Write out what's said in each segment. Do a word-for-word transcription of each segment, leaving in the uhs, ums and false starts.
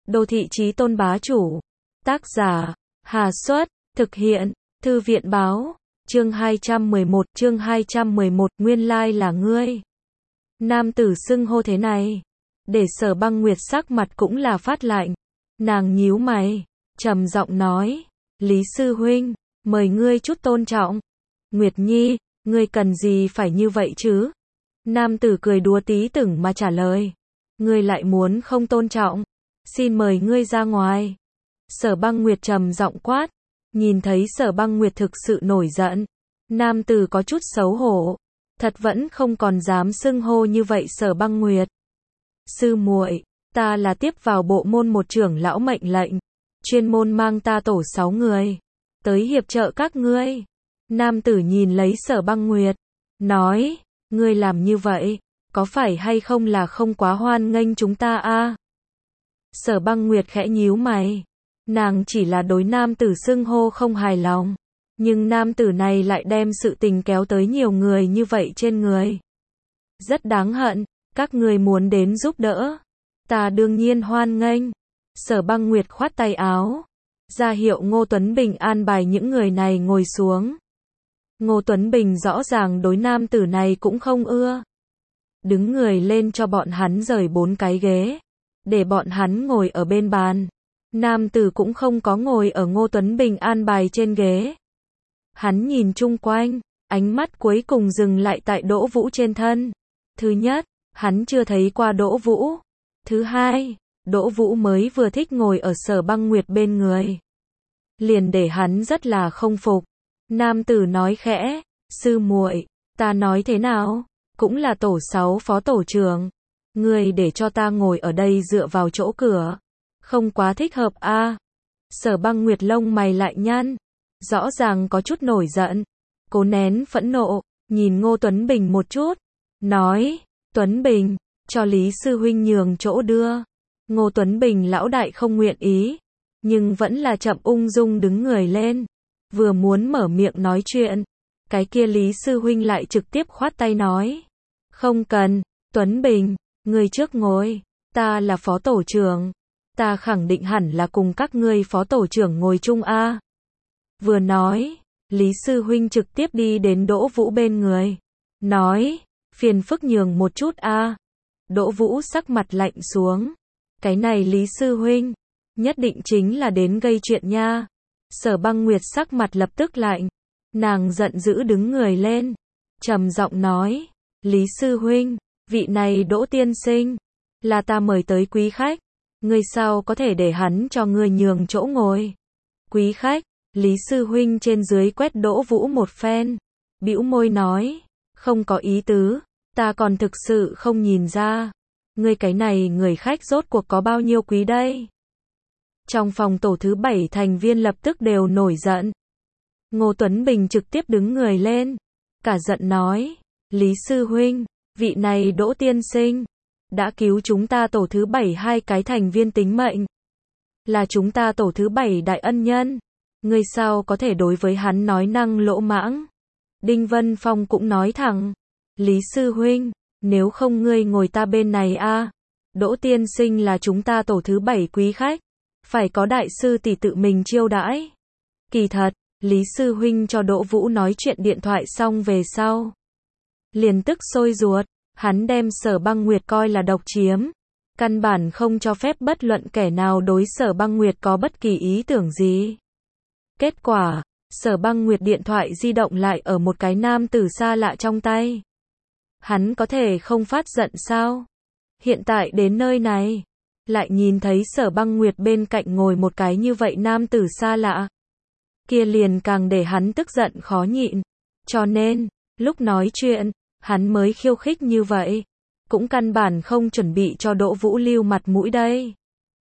Đô thị chí tôn bá chủ. Tác giả, Hà Xuất, thực hiện, Thư viện báo, chương hai trăm mười một, chương hai trăm mười một, nguyên lai là ngươi. Nam tử xưng hô thế này, để Sở Băng Nguyệt sắc mặt cũng là phát lạnh. Nàng nhíu mày, trầm giọng nói, Lý sư huynh, mời ngươi chút tôn trọng. Nguyệt Nhi, ngươi cần gì phải như vậy chứ? Nam tử cười đùa tí tửng mà trả lời, ngươi lại muốn không tôn trọng, xin mời ngươi ra ngoài. Sở Băng Nguyệt trầm giọng quát, nhìn thấy Sở Băng Nguyệt thực sự nổi giận, nam tử có chút xấu hổ, thật vẫn không còn dám xưng hô như vậy Sở Băng Nguyệt. Sư muội, ta là tiếp vào bộ môn một trưởng lão mệnh lệnh, chuyên môn mang ta tổ sáu người, tới hiệp trợ các ngươi. Nam tử nhìn lấy Sở Băng Nguyệt, nói, ngươi làm như vậy, có phải hay không là không quá hoan nghênh chúng ta a? Sở Băng Nguyệt khẽ nhíu mày, nàng chỉ là đối nam tử xưng hô không hài lòng, nhưng nam tử này lại đem sự tình kéo tới nhiều người như vậy trên người. Rất đáng hận, các ngươi muốn đến giúp đỡ, ta đương nhiên hoan nghênh. Sở Băng Nguyệt khoát tay áo, ra hiệu Ngô Tuấn Bình an bài những người này ngồi xuống. Ngô Tuấn Bình rõ ràng đối nam tử này cũng không ưa. Đứng người lên cho bọn hắn rời bốn cái ghế, để bọn hắn ngồi ở bên bàn. Nam tử cũng không có ngồi ở Ngô Tuấn Bình an bài trên ghế. Hắn nhìn chung quanh, ánh mắt cuối cùng dừng lại tại Đỗ Vũ trên thân. Thứ nhất, hắn chưa thấy qua Đỗ Vũ. Thứ hai, Đỗ Vũ mới vừa thích ngồi ở Sở Băng Nguyệt bên người, liền để hắn rất là không phục. Nam tử nói khẽ, sư muội, ta nói thế nào, cũng là tổ sáu phó tổ trưởng, ngươi để cho ta ngồi ở đây dựa vào chỗ cửa, không quá thích hợp a. À? Sở Băng Nguyệt lông mày lại nhăn, rõ ràng có chút nổi giận, cố nén phẫn nộ, nhìn Ngô Tuấn Bình một chút, nói, Tuấn Bình, cho Lý sư huynh nhường chỗ đưa. Ngô Tuấn Bình lão đại không nguyện ý, nhưng vẫn là chậm ung dung đứng người lên, vừa muốn mở miệng nói chuyện, cái kia Lý sư huynh lại trực tiếp khoát tay nói, không cần, Tuấn Bình, ngươi trước ngồi, ta là phó tổ trưởng, ta khẳng định hẳn là cùng các ngươi phó tổ trưởng ngồi chung a. Vừa nói, Lý sư huynh trực tiếp đi đến Đỗ Vũ bên người, nói, phiền phức nhường một chút a. Đỗ Vũ sắc mặt lạnh xuống, cái này Lý sư huynh, nhất định chính là đến gây chuyện nha. Sở Băng Nguyệt sắc mặt lập tức lạnh, nàng giận dữ đứng người lên, trầm giọng nói, Lý sư huynh, vị này Đỗ tiên sinh, là ta mời tới quý khách, ngươi sao có thể để hắn cho ngươi nhường chỗ ngồi. Quý khách, Lý sư huynh trên dưới quét Đỗ Vũ một phen, bĩu môi nói, không có ý tứ, ta còn thực sự không nhìn ra, ngươi cái này người khách rốt cuộc có bao nhiêu quý đây. Trong phòng tổ thứ bảy thành viên lập tức đều nổi giận. Ngô Tuấn Bình trực tiếp đứng người lên, cả giận nói, Lý sư huynh, vị này Đỗ tiên sinh, đã cứu chúng ta tổ thứ bảy hai cái thành viên tính mệnh, là chúng ta tổ thứ bảy đại ân nhân, ngươi sao có thể đối với hắn nói năng lỗ mãng. Đinh Vân Phong cũng nói thẳng, Lý sư huynh, nếu không ngươi ngồi ta bên này a. À? Đỗ tiên sinh là chúng ta tổ thứ bảy quý khách, phải có đại sư tỷ tự mình chiêu đãi. Kỳ thật, Lý sư huynh cho Đỗ Vũ nói chuyện điện thoại xong về sau, liền tức sôi ruột, hắn đem Sở Băng Nguyệt coi là độc chiếm, căn bản không cho phép bất luận kẻ nào đối Sở Băng Nguyệt có bất kỳ ý tưởng gì. Kết quả, Sở Băng Nguyệt điện thoại di động lại ở một cái nam tử xa lạ trong tay. Hắn có thể không phát giận sao? Hiện tại đến nơi này, lại nhìn thấy Sở Băng Nguyệt bên cạnh ngồi một cái như vậy nam tử xa lạ, kia liền càng để hắn tức giận khó nhịn. Cho nên, lúc nói chuyện, hắn mới khiêu khích như vậy, cũng căn bản không chuẩn bị cho Đỗ Vũ lưu mặt mũi đây.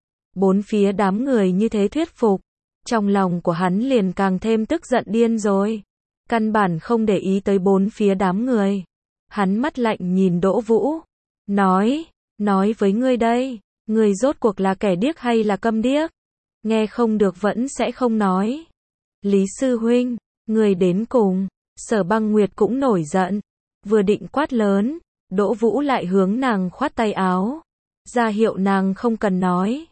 Bốn phía đám người như thế thuyết phục, trong lòng của hắn liền càng thêm tức giận điên rồi, căn bản không để ý tới bốn phía đám người. Hắn mắt lạnh nhìn Đỗ Vũ, nói, nói với ngươi đây, ngươi rốt cuộc là kẻ điếc hay là câm điếc? Nghe không được vẫn sẽ không nói. Lý sư huynh, ngươi đến cùng. Sở Băng Nguyệt cũng nổi giận, vừa định quát lớn, Đỗ Vũ lại hướng nàng khoát tay áo, ra hiệu nàng không cần nói.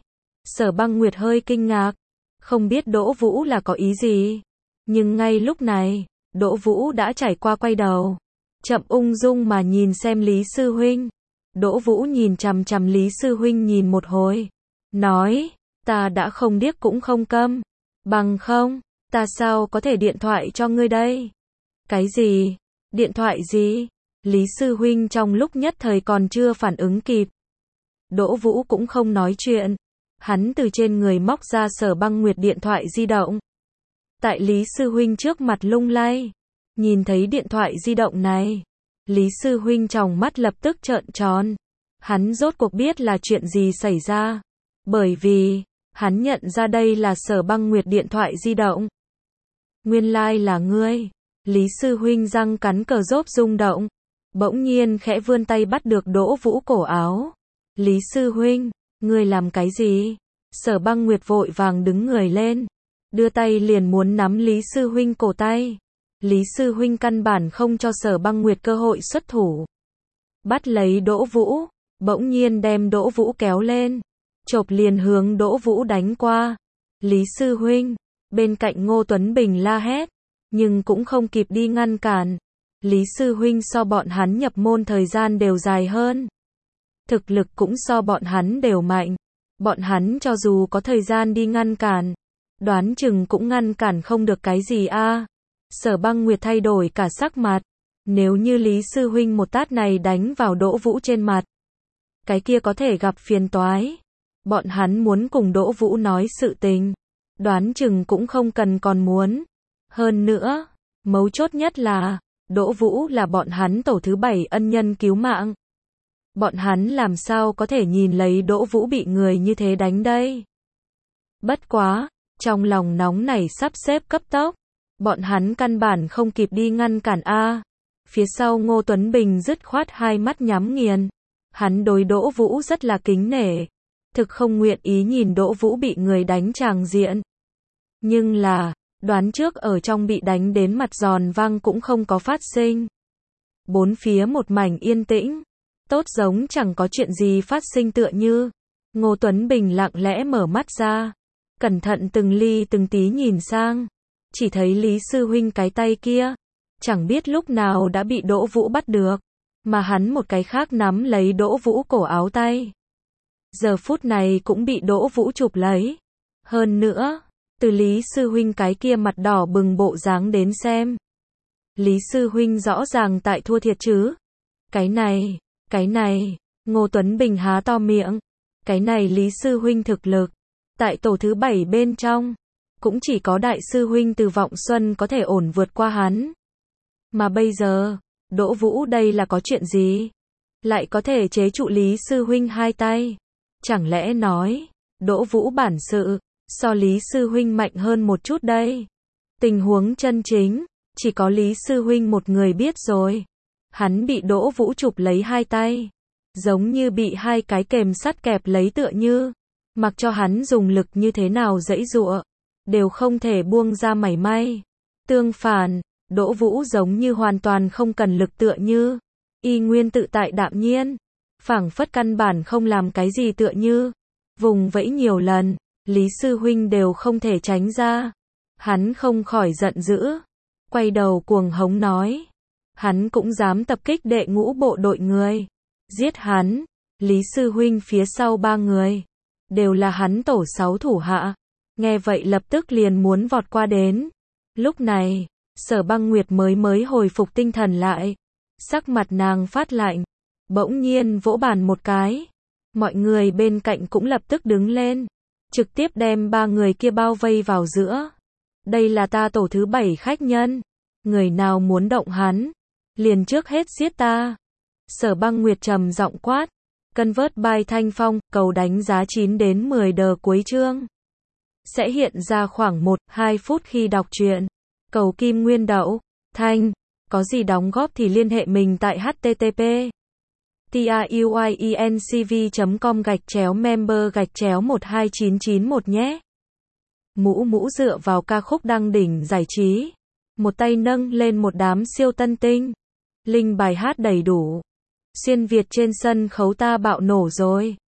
Sở Băng Nguyệt hơi kinh ngạc, không biết Đỗ Vũ là có ý gì. Nhưng ngay lúc này, Đỗ Vũ đã trải qua quay đầu, chậm ung dung mà nhìn xem Lý Sư Huynh. Đỗ Vũ nhìn chằm chằm Lý Sư Huynh nhìn một hồi, nói, ta đã không điếc cũng không câm, bằng không, ta sao có thể điện thoại cho ngươi đây? Cái gì? Điện thoại gì? Lý Sư Huynh trong lúc nhất thời còn chưa phản ứng kịp. Đỗ Vũ cũng không nói chuyện, hắn từ trên người móc ra Sở Băng Nguyệt điện thoại di động. Tại Lý Sư Huynh trước mặt lung lay, nhìn thấy điện thoại di động này, Lý Sư Huynh tròng mắt lập tức trợn tròn. Hắn rốt cuộc biết là chuyện gì xảy ra, bởi vì, hắn nhận ra đây là Sở Băng Nguyệt điện thoại di động. Nguyên lai like là ngươi. Lý Sư Huynh răng cắn cờ rốp rung động, bỗng nhiên khẽ vươn tay bắt được Đỗ Vũ cổ áo. Lý Sư Huynh, ngươi làm cái gì? Sở Băng Nguyệt vội vàng đứng người lên, đưa tay liền muốn nắm Lý Sư Huynh cổ tay. Lý Sư Huynh căn bản không cho Sở Băng Nguyệt cơ hội xuất thủ. Bắt lấy Đỗ Vũ, bỗng nhiên đem Đỗ Vũ kéo lên, chộp liền hướng Đỗ Vũ đánh qua. Lý Sư Huynh, bên cạnh Ngô Tuấn Bình la hét, nhưng cũng không kịp đi ngăn cản. Lý Sư Huynh so bọn hắn nhập môn thời gian đều dài hơn, thực lực cũng so bọn hắn đều mạnh. Bọn hắn cho dù có thời gian đi ngăn cản, đoán chừng cũng ngăn cản không được cái gì a. Sở Băng Nguyệt thay đổi cả sắc mặt, nếu như Lý Sư Huynh một tát này đánh vào Đỗ Vũ trên mặt, cái kia có thể gặp phiền toái. Bọn hắn muốn cùng Đỗ Vũ nói sự tình, đoán chừng cũng không cần còn muốn. Hơn nữa, mấu chốt nhất là, Đỗ Vũ là bọn hắn tổ thứ bảy ân nhân cứu mạng. Bọn hắn làm sao có thể nhìn lấy Đỗ Vũ bị người như thế đánh đây? Bất quá, trong lòng nóng này sắp xếp cấp tốc, bọn hắn căn bản không kịp đi ngăn cản a. Phía sau Ngô Tuấn Bình dứt khoát hai mắt nhắm nghiền. Hắn đối Đỗ Vũ rất là kính nể, thực không nguyện ý nhìn Đỗ Vũ bị người đánh tràng diện. Nhưng là, đoán trước ở trong bị đánh đến mặt giòn vang cũng không có phát sinh. Bốn phía một mảnh yên tĩnh, tốt giống chẳng có chuyện gì phát sinh tựa như. Ngô Tuấn Bình lặng lẽ mở mắt ra, cẩn thận từng ly từng tí nhìn sang, chỉ thấy Lý Sư Huynh cái tay kia, chẳng biết lúc nào đã bị Đỗ Vũ bắt được, mà hắn một cái khác nắm lấy Đỗ Vũ cổ áo tay. Giờ phút này cũng bị Đỗ Vũ chụp lấy. Hơn nữa, từ Lý Sư Huynh cái kia mặt đỏ bừng bộ dáng đến xem, Lý Sư Huynh rõ ràng tại thua thiệt chứ. Cái này, cái này, Ngô Tuấn Bình há to miệng. Cái này Lý Sư Huynh thực lực, tại tổ thứ bảy bên trong, cũng chỉ có Đại Sư Huynh Từ Vọng Xuân có thể ổn vượt qua hắn. Mà bây giờ, Đỗ Vũ đây là có chuyện gì? Lại có thể chế trụ Lý Sư Huynh hai tay? Chẳng lẽ nói, Đỗ Vũ bản sự, so Lý Sư Huynh mạnh hơn một chút đây? Tình huống chân chính, chỉ có Lý Sư Huynh một người biết rồi. Hắn bị Đỗ Vũ chụp lấy hai tay, giống như bị hai cái kềm sắt kẹp lấy tựa như, mặc cho hắn dùng lực như thế nào giãy giụa, đều không thể buông ra mảy may. Tương phản, Đỗ Vũ giống như hoàn toàn không cần lực tựa như, y nguyên tự tại đạm nhiên, phảng phất căn bản không làm cái gì tựa như, vùng vẫy nhiều lần, Lý Sư Huynh đều không thể tránh ra. Hắn không khỏi giận dữ, quay đầu cuồng hống nói, hắn cũng dám tập kích đệ ngũ bộ đội người, giết hắn. Lý Sư Huynh phía sau ba người, đều là hắn tổ sáu thủ hạ, nghe vậy lập tức liền muốn vọt qua đến. Lúc này, Sở Băng Nguyệt mới mới hồi phục tinh thần lại, sắc mặt nàng phát lạnh, bỗng nhiên vỗ bàn một cái, mọi người bên cạnh cũng lập tức đứng lên, trực tiếp đem ba người kia bao vây vào giữa. Đây là ta tổ thứ bảy khách nhân, người nào muốn động hắn, liền trước hết giết ta. Sở Băng Nguyệt trầm giọng quát. Convert by Thanh Phong, cầu đánh giá chín đến mười đờ cuối chương. Sẽ hiện ra khoảng một đến hai phút khi đọc truyện. Cầu kim nguyên đậu, Thanh, có gì đóng góp thì liên hệ mình tại http truyencv chấm com gạch chéo member gạch chéo một hai chín chín một nhé. Mũ mũ dựa vào ca khúc đăng đỉnh giải trí, một tay nâng lên một đám siêu tân tinh. Linh bài hát đầy đủ. Xuyên Việt trên sân khấu ta bạo nổ rồi.